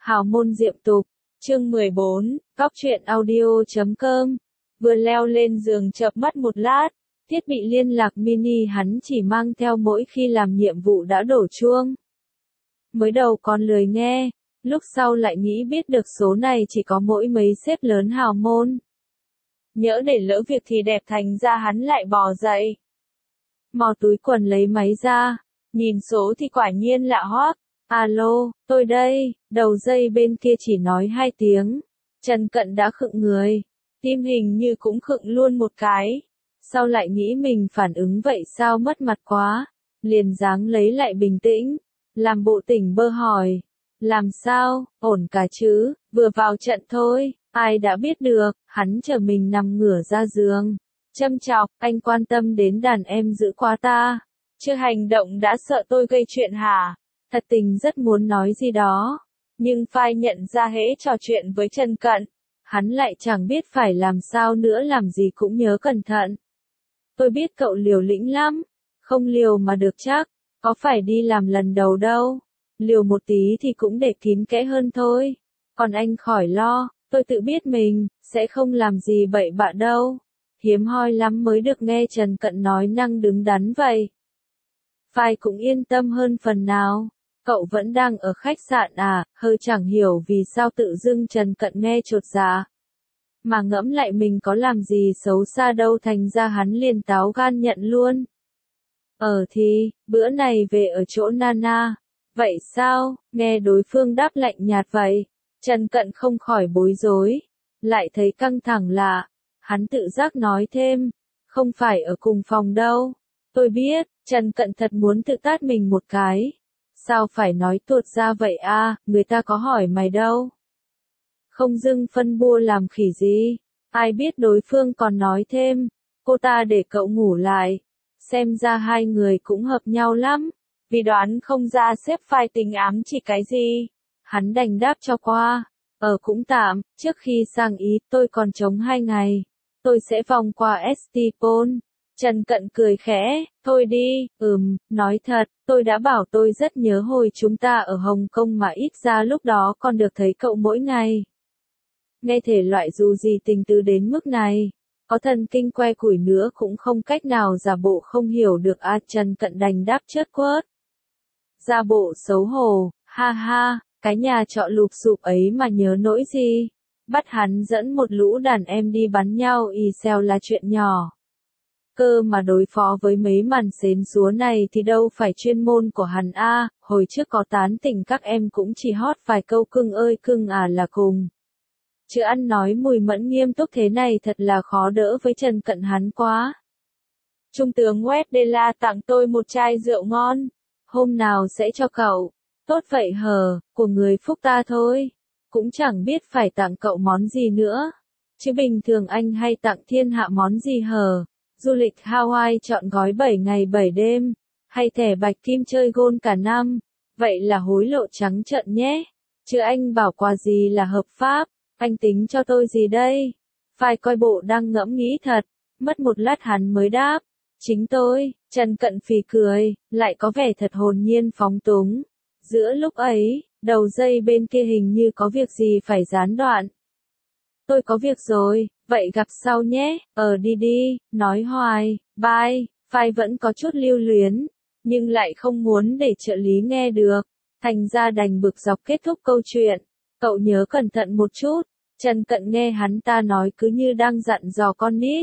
Hào môn diệm tục, chương 14, góc truyện audio.com. Vừa leo lên giường chợp mắt một lát, thiết bị liên lạc mini hắn chỉ mang theo mỗi khi làm nhiệm vụ đã đổ chuông. Mới đầu còn lười nghe, lúc sau lại nghĩ biết được số này chỉ có mỗi mấy sếp lớn hào môn. Nhỡ để lỡ việc thì đẹp, thành ra hắn lại bò dậy. Mò túi quần lấy máy ra, nhìn số thì quả nhiên lạ hoắc. Alo, tôi đây. Đầu dây bên kia chỉ nói 2 tiếng. Trần Cận đã khựng người. Tim hình như cũng khựng luôn một cái. Sau lại nghĩ mình phản ứng vậy sao mất mặt quá. Liền dáng lấy lại bình tĩnh. Làm bộ tỉnh bơ hỏi. Làm sao, ổn cả chứ, vừa vào trận thôi. Ai đã biết được, hắn chờ mình nằm ngửa ra giường. Châm chọc, anh quan tâm đến đàn em dữ quá ta. Chưa hành động đã sợ tôi gây chuyện hả? Thật tình rất muốn nói gì đó. Nhưng phai nhận ra hễ trò chuyện với Trần Cận. Hắn lại chẳng biết phải làm sao nữa, làm gì cũng nhớ cẩn thận. Tôi biết cậu liều lĩnh lắm. Không liều mà được chắc. Có phải đi làm lần đầu đâu. Liều một tí thì cũng để kín kẽ hơn thôi. Còn anh khỏi lo, tôi tự biết mình, sẽ không làm gì bậy bạ đâu. Hiếm hoi lắm mới được nghe Trần Cận nói năng đứng đắn vậy. Phai cũng yên tâm hơn phần nào. Cậu vẫn đang ở khách sạn à, hơi chẳng hiểu vì sao tự dưng Trần Cận nghe chột dạ. Mà ngẫm lại mình có làm gì xấu xa đâu, thành ra hắn liền táo gan nhận luôn. Thì, bữa này về ở chỗ Nana. Vậy sao, nghe đối phương đáp lạnh nhạt vậy. Trần Cận không khỏi bối rối. Lại thấy căng thẳng lạ. Hắn tự giác nói thêm. Không phải ở cùng phòng đâu. Tôi biết, Trần Cận thật muốn tự tát mình một cái. Sao phải nói tuột ra vậy à, người ta có hỏi mày đâu. Không dưng phân bua làm khỉ gì. Ai biết đối phương còn nói thêm. Cô ta để cậu ngủ lại. Xem ra hai người cũng hợp nhau lắm. Vì đoán không ra sếp Phai tình ám chỉ cái gì. Hắn đành đáp cho qua. Cũng tạm, trước khi sang Ý tôi còn trống 2 ngày. Tôi sẽ vòng qua Estipon. Trần Cận cười khẽ, thôi đi, nói thật, tôi đã bảo tôi rất nhớ hồi chúng ta ở Hồng Kông mà ít ra lúc đó còn được thấy cậu mỗi ngày. Nghe thể loại dù gì tình tứ đến mức này, có thần kinh que củi nữa cũng không cách nào giả bộ không hiểu được Trần Cận đành đáp chớt quớt. Giả bộ xấu hổ, ha ha, cái nhà trọ lụp xụp ấy mà nhớ nỗi gì. Bắt hắn dẫn một lũ đàn em đi bắn nhau xèo là chuyện nhỏ. Cơ mà đối phó với mấy màn xến xúa này thì đâu phải chuyên môn của hắn hồi trước có tán tỉnh các em cũng chỉ hót vài câu cưng ơi cưng là cùng. Chứ ăn nói mùi mẫn nghiêm túc thế này thật là khó đỡ với Trần Cận hắn quá. Trung tướng Westdela tặng tôi một chai rượu ngon. Hôm nào sẽ cho cậu. Tốt vậy hờ, của người phúc ta thôi. Cũng chẳng biết phải tặng cậu món gì nữa. Chứ bình thường anh hay tặng thiên hạ món gì hờ. Du lịch Hawaii chọn gói 7 ngày 7 đêm, hay thẻ bạch kim chơi gôn cả năm, vậy là hối lộ trắng trợn nhé. Chứ anh bảo quà gì là hợp pháp, anh tính cho tôi gì đây? Phai coi bộ đang ngẫm nghĩ thật, mất một lát hắn mới đáp. Chính tôi, Trần Cận phì cười, lại có vẻ thật hồn nhiên phóng túng. Giữa lúc ấy, đầu dây bên kia hình như có việc gì phải gián đoạn. Tôi có việc rồi, vậy gặp sau nhé, đi, nói hoài, bye. Phai vẫn có chút lưu luyến, nhưng lại không muốn để trợ lý nghe được, thành ra đành bực dọc kết thúc câu chuyện. Cậu nhớ cẩn thận một chút. Trần Cận nghe hắn ta nói cứ như đang dặn dò con nít.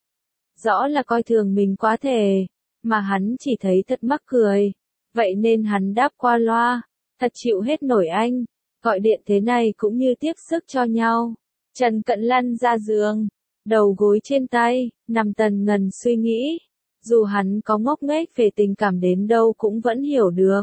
Rõ là coi thường mình quá thề, mà hắn chỉ thấy thật mắc cười. Vậy nên hắn đáp qua loa, thật chịu hết nổi anh, gọi điện thế này cũng như tiếp sức cho nhau. Trần Cận lăn ra giường, đầu gối trên tay, nằm tần ngần suy nghĩ. Dù hắn có ngốc nghếch về tình cảm đến đâu cũng vẫn hiểu được.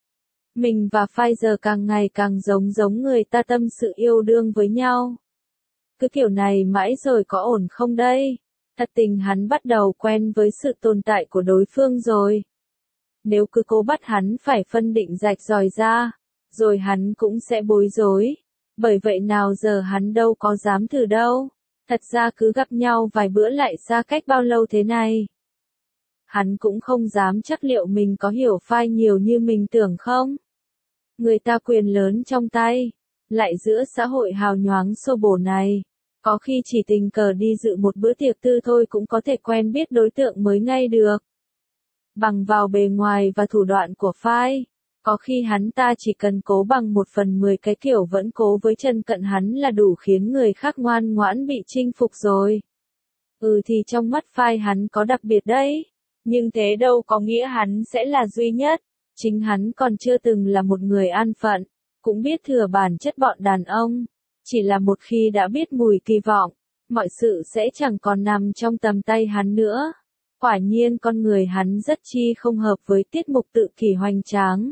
Mình và Phai giờ càng ngày càng giống người ta tâm sự yêu đương với nhau. Cứ kiểu này mãi rồi có ổn không đây? Thật tình hắn bắt đầu quen với sự tồn tại của đối phương rồi. Nếu cứ cố bắt hắn phải phân định rạch ròi ra, rồi hắn cũng sẽ bối rối. Bởi vậy nào giờ hắn đâu có dám thử đâu. Thật ra cứ gặp nhau vài bữa lại xa cách bao lâu thế này. Hắn cũng không dám chắc liệu mình có hiểu Phai nhiều như mình tưởng không. Người ta quyền lớn trong tay. Lại giữa xã hội hào nhoáng xô bồ này, có khi chỉ tình cờ đi dự một bữa tiệc tư thôi cũng có thể quen biết đối tượng mới ngay được. Bằng vào bề ngoài và thủ đoạn của phái, có khi hắn ta chỉ cần cố bằng 1/10 cái kiểu vẫn cố với Trần Cận hắn là đủ khiến người khác ngoan ngoãn bị chinh phục rồi. Thì trong mắt phái hắn có đặc biệt đấy, nhưng thế đâu có nghĩa hắn sẽ là duy nhất. Chính hắn còn chưa từng là một người an phận, cũng biết thừa bản chất bọn đàn ông. Chỉ là một khi đã biết mùi kỳ vọng, mọi sự sẽ chẳng còn nằm trong tầm tay hắn nữa. Quả nhiên con người hắn rất chi không hợp với tiết mục tự kỷ hoành tráng.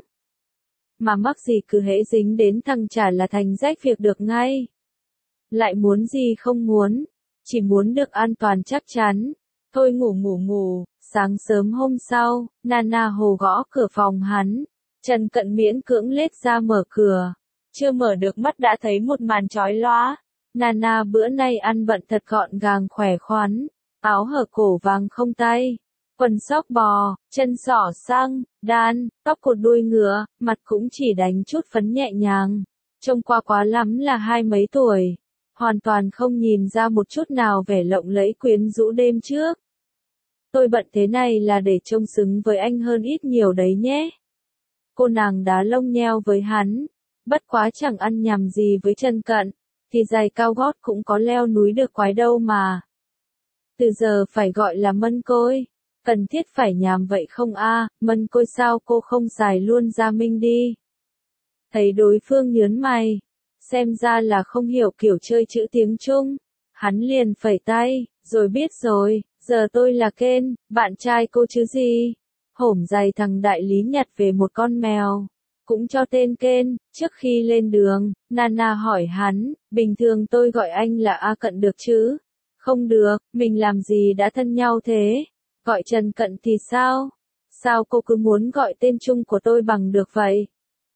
Mà mắc gì cứ hễ dính đến thằng chả là thành rách việc được ngay. Lại muốn gì không muốn, chỉ muốn được an toàn chắc chắn. Thôi ngủ. Sáng sớm hôm sau, Nana Hồ gõ cửa phòng hắn. Trần Cận miễn cưỡng lết ra mở cửa. Chưa mở được mắt đã thấy một màn chói lóa. Nana bữa nay ăn bận thật gọn gàng khỏe khoắn. Áo hở cổ vàng không tay. Quần sóc bò, chân sỏ xăng, đan, tóc cột đuôi ngựa, mặt cũng chỉ đánh chút phấn nhẹ nhàng. Trông qua quá lắm là 20 mấy tuổi. Hoàn toàn không nhìn ra một chút nào vẻ lộng lẫy quyến rũ đêm trước. Tôi bận thế này là để trông xứng với anh hơn ít nhiều đấy nhé. Cô nàng đá lông nheo với hắn. Bất quá chẳng ăn nhầm gì với Trần Cận. Thì giày cao gót cũng có leo núi được quái đâu mà. Từ giờ phải gọi là Mân Côi. Cần thiết phải nhàm vậy không a? Mân Côi sao cô không xài luôn Gia Minh đi. Thấy đối phương nhớn mày. Xem ra là không hiểu kiểu chơi chữ tiếng Trung. Hắn liền phẩy tay, rồi biết rồi, giờ tôi là Ken, bạn trai cô chứ gì. Hổm dày thằng đại lý nhặt về một con mèo. Cũng cho tên Ken. Trước khi lên đường, Nana hỏi hắn, bình thường tôi gọi anh là A Cận được chứ? Không được, mình làm gì đã thân nhau thế? Gọi Trần Cận thì sao? Sao cô cứ muốn gọi tên chung của tôi bằng được vậy?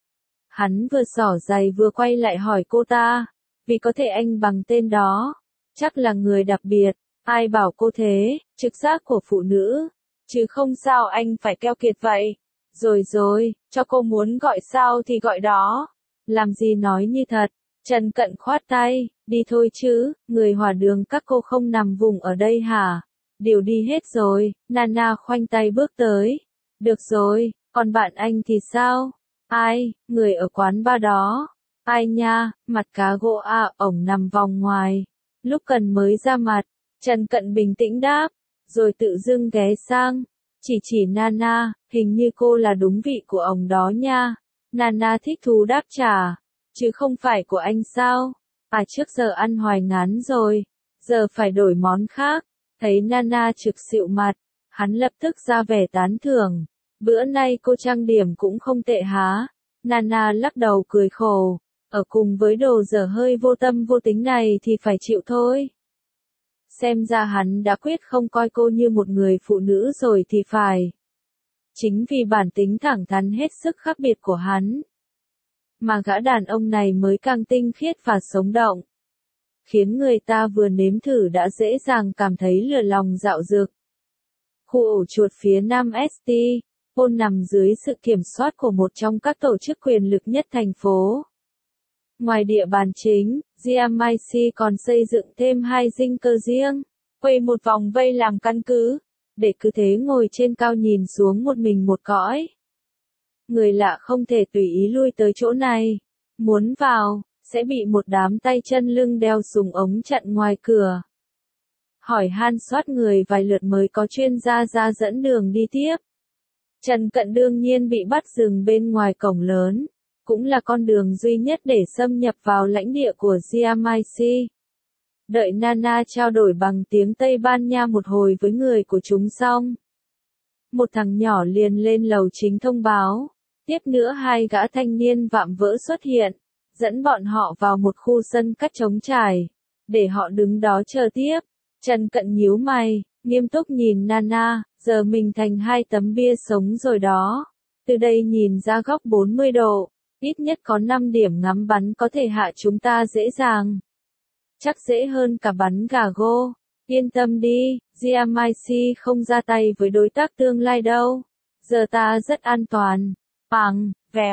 Hắn vừa xỏ giày vừa quay lại hỏi cô ta. Vì có thể anh bằng tên đó. Chắc là người đặc biệt. Ai bảo cô thế, trực giác của phụ nữ. Chứ không sao anh phải keo kiệt vậy. Rồi, cho cô muốn gọi sao thì gọi đó. Làm gì nói như thật. Trần Cận khoát tay, đi thôi chứ, người hòa đường các cô không nằm vùng ở đây hả? Đều đi hết rồi, Nana khoanh tay bước tới. Được rồi, còn bạn anh thì sao? Ai, người ở quán bar đó. Ai nha, mặt cá gỗ à, ổng nằm vòng ngoài. Lúc cần mới ra mặt, Trần Cận bình tĩnh đáp, rồi tự dưng ghé sang. Chỉ Nana, hình như cô là đúng vị của ổng đó nha. Nana thích thú đáp trả, chứ không phải của anh sao? À trước giờ ăn hoài ngán rồi, giờ phải đổi món khác. Thấy Nana trực xịu mặt, hắn lập tức ra vẻ tán thưởng. Bữa nay cô trang điểm cũng không tệ há. Nana lắc đầu cười khổ. Ở cùng với đồ dở hơi vô tâm vô tính này thì phải chịu thôi. Xem ra hắn đã quyết không coi cô như một người phụ nữ rồi thì phải. Chính vì bản tính thẳng thắn hết sức khác biệt của hắn, mà gã đàn ông này mới càng tinh khiết và sống động. Khiến người ta vừa nếm thử đã dễ dàng cảm thấy lửa lòng dạo dực. Khu ổ chuột phía Nam St. Paul nằm dưới sự kiểm soát của một trong các tổ chức quyền lực nhất thành phố. Ngoài địa bàn chính, GMIC còn xây dựng thêm 2 dinh cơ riêng, quay một vòng vây làm căn cứ, để cứ thế ngồi trên cao nhìn xuống một mình một cõi. Người lạ không thể tùy ý lui tới chỗ này, muốn vào, sẽ bị một đám tay chân lưng đeo súng ống chặn ngoài cửa. Hỏi han soát người vài lượt mới có chuyên gia ra dẫn đường đi tiếp. Trần Cận đương nhiên bị bắt dừng bên ngoài cổng lớn, cũng là con đường duy nhất để xâm nhập vào lãnh địa của GMIC. Đợi Nana trao đổi bằng tiếng Tây Ban Nha một hồi với người của chúng xong, một thằng nhỏ liền lên lầu chính thông báo. Tiếp nữa 2 gã thanh niên vạm vỡ xuất hiện, dẫn bọn họ vào một khu sân cắt trống trải, để họ đứng đó chờ tiếp. Trần Cận nhíu mày, nghiêm túc nhìn Nana, giờ mình thành 2 tấm bia sống rồi đó. Từ đây nhìn ra góc 40 độ, ít nhất có 5 điểm ngắm bắn có thể hạ chúng ta dễ dàng. Chắc dễ hơn cả bắn gà gô. Yên tâm đi, GMIC không ra tay với đối tác tương lai đâu. Giờ ta rất an toàn. Véo,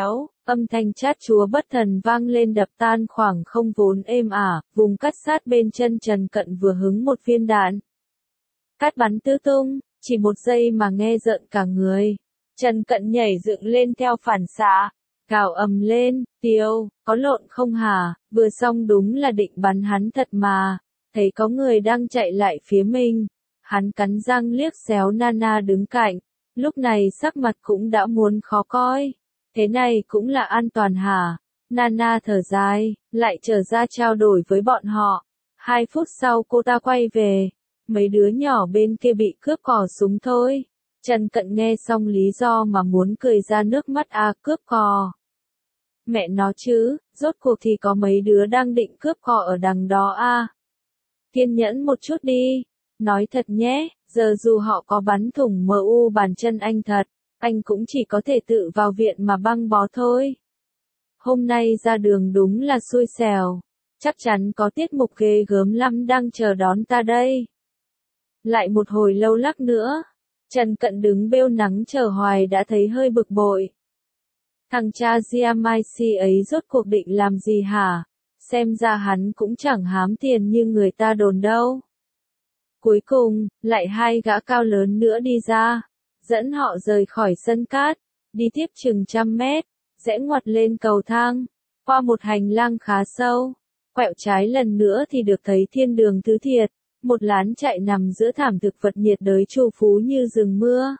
Âm thanh chát chúa bất thần vang lên đập tan khoảng không vốn êm ả, vùng cắt sát bên chân Trần Cận vừa hứng một viên đạn. Cát bắn tứ tung, chỉ một giây mà nghe rợn cả người. Trần Cận nhảy dựng lên theo phản xạ, gào ầm lên, Tiêu, có lộn không hả, vừa xong đúng là định bắn hắn thật mà, thấy có người đang chạy lại phía mình. Hắn cắn răng liếc xéo Nana đứng cạnh, lúc này sắc mặt cũng đã muốn khó coi. Thế này cũng là an toàn hả? Nana thở dài, lại trở ra trao đổi với bọn họ. 2 phút sau cô ta quay về, mấy đứa nhỏ bên kia bị cướp cò súng thôi. Trần Cận nghe xong lý do mà muốn cười ra nước mắt cướp cò. Mẹ nó chứ, rốt cuộc thì có mấy đứa đang định cướp cò ở đằng đó Kiên nhẫn một chút đi, nói thật nhé, giờ dù họ có bắn thủng MU bàn chân anh thật, anh cũng chỉ có thể tự vào viện mà băng bó thôi. Hôm nay ra đường đúng là xui xẻo, chắc chắn có tiết mục ghê gớm lắm đang chờ đón ta đây. Lại một hồi lâu lắc nữa, Trần Cận đứng bêu nắng chờ hoài đã thấy hơi bực bội. Thằng cha Giamaishi ấy rốt cuộc định làm gì hả? Xem ra hắn cũng chẳng hám tiền như người ta đồn đâu. Cuối cùng, lại 2 gã cao lớn nữa đi ra, dẫn họ rời khỏi sân cát, đi tiếp chừng 100 mét, rẽ ngoặt lên cầu thang, qua một hành lang khá sâu, quẹo trái lần nữa thì được thấy thiên đường thứ thiệt, một lán chạy nằm giữa thảm thực vật nhiệt đới trù phú như rừng mưa.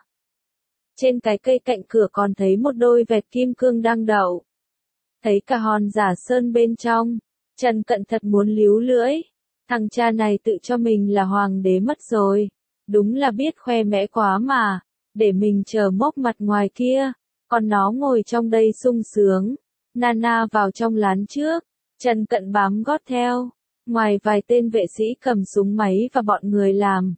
Trên cái cây cạnh cửa còn thấy một đôi vẹt kim cương đang đậu. Thấy cả hòn giả sơn bên trong, Trần Cận thật muốn líu lưỡi. Thằng cha này tự cho mình là hoàng đế mất rồi. Đúng là biết khoe mẽ quá mà, để mình chờ mốc mặt ngoài kia, còn nó ngồi trong đây sung sướng. Nana vào trong lán trước, Trần Cận bám gót theo, ngoài vài tên vệ sĩ cầm súng máy và bọn người làm.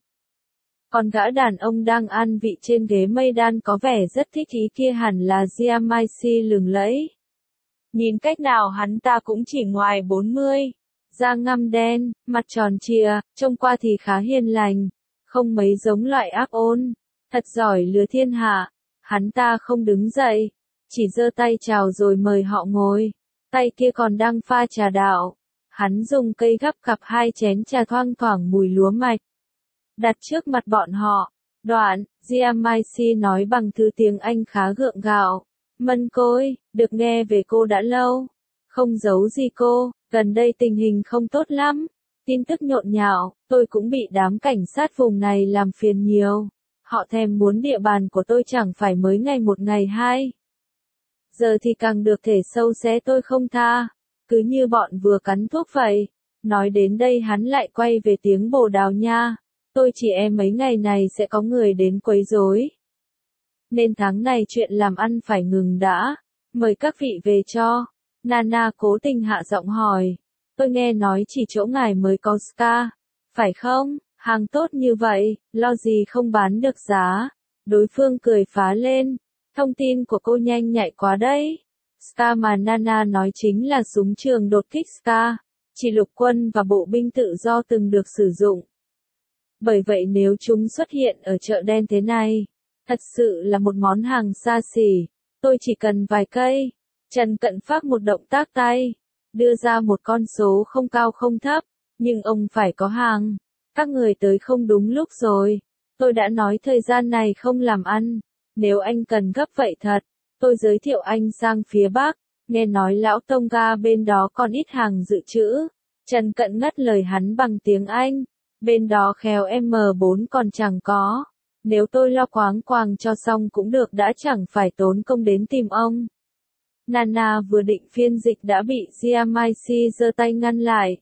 Còn gã đàn ông đang an vị trên ghế mây đan có vẻ rất thích ý kia hẳn là Giamaishi lừng lẫy. Nhìn cách nào hắn ta cũng chỉ ngoài 40, da ngăm đen, mặt tròn trịa, trông qua thì khá hiền lành, không mấy giống loại ác ôn, thật giỏi lừa thiên hạ. Hắn ta không đứng dậy, chỉ giơ tay chào rồi mời họ ngồi, tay kia còn đang pha trà đạo. Hắn dùng cây gắp cặp 2 chén trà thoang thoảng mùi lúa mạch, đặt trước mặt bọn họ. Đoạn, Giamaishi nói bằng thứ tiếng Anh khá gượng gạo. Mân Côi, được nghe về cô đã lâu. Không giấu gì cô, gần đây tình hình không tốt lắm. Tin tức nhộn nhạo, tôi cũng bị đám cảnh sát vùng này làm phiền nhiều. Họ thèm muốn địa bàn của tôi chẳng phải mới ngày 1 ngày 2. Giờ thì càng được thể sâu xé tôi không tha. Cứ như bọn vừa cắn thuốc vậy. Nói đến đây hắn lại quay về tiếng Bồ Đào Nha. Tôi chỉ mấy ngày này sẽ có người đến quấy rối. Nên tháng này chuyện làm ăn phải ngừng đã. Mời các vị về cho. Nana cố tình hạ giọng hỏi. Tôi nghe nói chỉ chỗ ngài mới có Ska. Phải không? Hàng tốt như vậy, lo gì không bán được giá. Đối phương cười phá lên. Thông tin của cô nhanh nhạy quá đấy. Ska mà Nana nói chính là súng trường đột kích Ska. Chỉ lục quân và bộ binh tự do từng được sử dụng. Bởi vậy nếu chúng xuất hiện ở chợ đen thế này, thật sự là một món hàng xa xỉ. Tôi chỉ cần vài cây. Trần Cận phát một động tác tay, đưa ra một con số không cao không thấp, nhưng ông phải có hàng. Các người tới không đúng lúc rồi. Tôi đã nói thời gian này không làm ăn. Nếu anh cần gấp vậy thật, tôi giới thiệu anh sang phía Bắc. Nghe nói lão Tonga bên đó còn ít hàng dự trữ. Trần Cận ngắt lời hắn bằng tiếng Anh. Bên đó khéo M4 còn chẳng có. Nếu tôi lo khoáng quàng cho xong cũng được đã chẳng phải tốn công đến tìm ông. Nana vừa định phiên dịch đã bị Giamaishi giơ tay ngăn lại.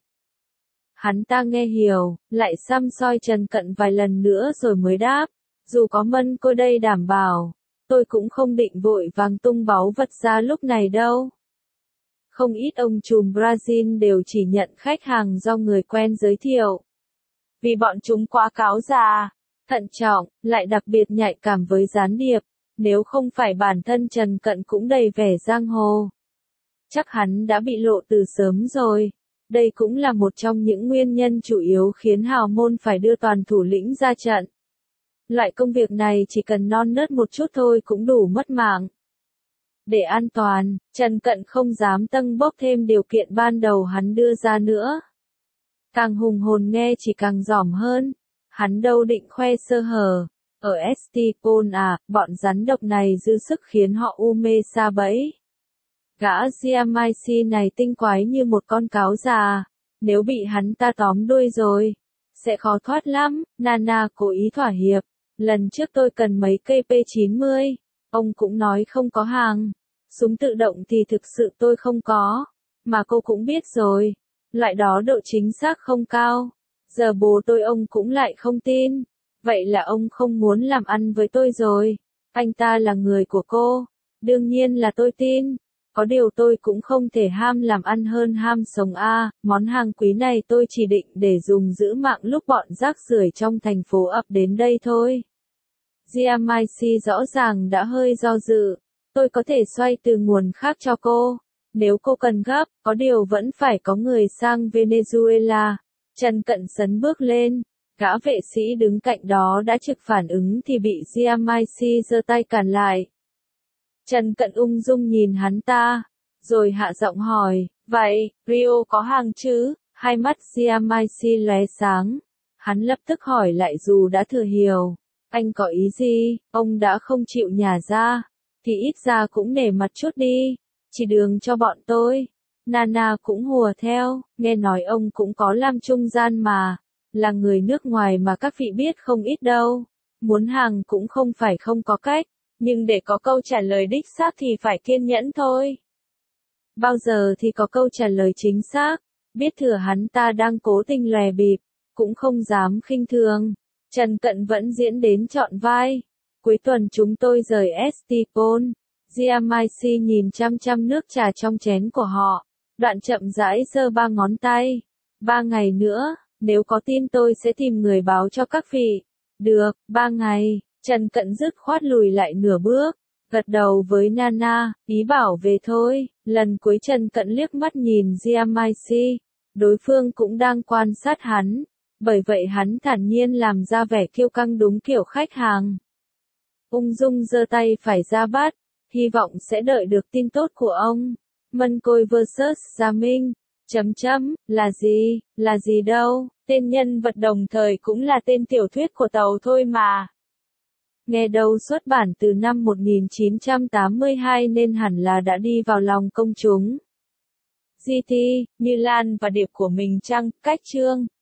Hắn ta nghe hiểu, lại xăm soi Trần Cận vài lần nữa rồi mới đáp. Dù có Mân Côi đây đảm bảo, tôi cũng không định vội vàng tung báu vật ra lúc này đâu. Không ít ông trùm Brazil đều chỉ nhận khách hàng do người quen giới thiệu. Vì bọn chúng quá cáo già, thận trọng, lại đặc biệt nhạy cảm với gián điệp. Nếu không phải bản thân Trần Cận cũng đầy vẻ giang hồ, chắc hắn đã bị lộ từ sớm rồi. Đây cũng là một trong những nguyên nhân chủ yếu khiến hào môn phải đưa toàn thủ lĩnh ra trận. Loại công việc này chỉ cần non nớt một chút thôi cũng đủ mất mạng. Để an toàn, Trần Cận không dám tâng bốc thêm điều kiện ban đầu hắn đưa ra nữa. Càng hùng hồn nghe chỉ càng dỏm hơn. Hắn đâu định khoe sơ hở. Ở Estipon à, bọn rắn độc này dư sức khiến họ u mê sa bẫy. Gã Giamaishi này tinh quái như một con cáo già. Nếu bị hắn ta tóm đuôi rồi, sẽ khó thoát lắm. Nana cố ý thỏa hiệp. Lần trước tôi cần mấy cây P90. Ông cũng nói không có hàng. Súng tự động thì thực sự tôi không có. Mà cô cũng biết rồi. Loại đó độ chính xác không cao. Giờ bố tôi ông cũng lại không tin. Vậy là ông không muốn làm ăn với tôi rồi. Anh ta là người của cô. Đương nhiên là tôi tin. Có điều tôi cũng không thể ham làm ăn hơn ham sống a. Món hàng quý này tôi chỉ định để dùng giữ mạng lúc bọn rác rưởi trong thành phố ập đến đây thôi. Giamaishi rõ ràng đã hơi do dự. Tôi có thể xoay từ nguồn khác cho cô. Nếu cô cần gấp, có điều vẫn phải có người sang Venezuela. Trần Cận sấn bước lên. Gã vệ sĩ đứng cạnh đó đã trực phản ứng thì bị Giamaishi giơ tay cản lại. Trần Cận ung dung nhìn hắn ta, rồi hạ giọng hỏi, vậy, Rio có hàng chứ? Hai mắt Giamaishi lóe sáng. Hắn lập tức hỏi lại dù đã thừa hiểu. Anh có ý gì? Ông đã không chịu nhả ra, thì ít ra cũng nể mặt chút đi. Chỉ đường cho bọn tôi. Nana cũng hùa theo, nghe nói ông cũng có làm trung gian mà. Là người nước ngoài mà các vị biết không ít đâu. Muốn hàng cũng không phải không có cách, nhưng để có câu trả lời đích xác thì phải kiên nhẫn thôi. Bao giờ thì có câu trả lời chính xác, biết thừa hắn ta đang cố tình lòe bịp, cũng không dám khinh thường. Trần Cận vẫn diễn đến trọn vai. Cuối tuần chúng tôi rời Estipon. Giamaishi nhìn chăm chăm nước trà trong chén của họ. Đoạn chậm rãi giơ ba ngón tay. 3 ngày nữa, nếu có tin tôi sẽ tìm người báo cho các vị. Được, 3 ngày. Trần Cận dứt khoát lùi lại nửa bước. Gật đầu với Nana, ý bảo về thôi. Lần cuối Trần Cận liếc mắt nhìn Giamaishi. Đối phương cũng đang quan sát hắn. Bởi vậy hắn thản nhiên làm ra vẻ kiêu căng đúng kiểu khách hàng. Ung dung giơ tay phải ra bắt. Hy vọng sẽ đợi được tin tốt của ông. Mân Côi vs Gia Minh. Là gì đâu, tên nhân vật đồng thời cũng là tên tiểu thuyết của Tàu thôi mà. Nghe đâu xuất bản từ năm 1982 nên hẳn là đã đi vào lòng công chúng. GT, Như Lan và Điệp của mình chăng, cách chương.